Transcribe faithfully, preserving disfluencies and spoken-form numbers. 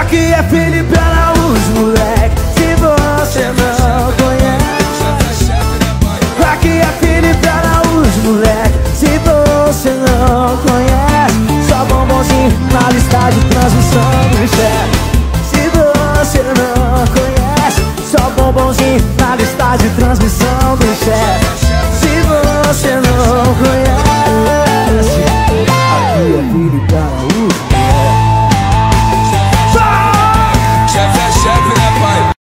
Aqui é Felipe Araújo, moleque, se você não conhece. Aqui é Felipe Araújo, moleque, se você não conhece. Só bombonzinho na lista de transmissão do chefe. Se você não conhece, só bombonzinho na lista de transmissão.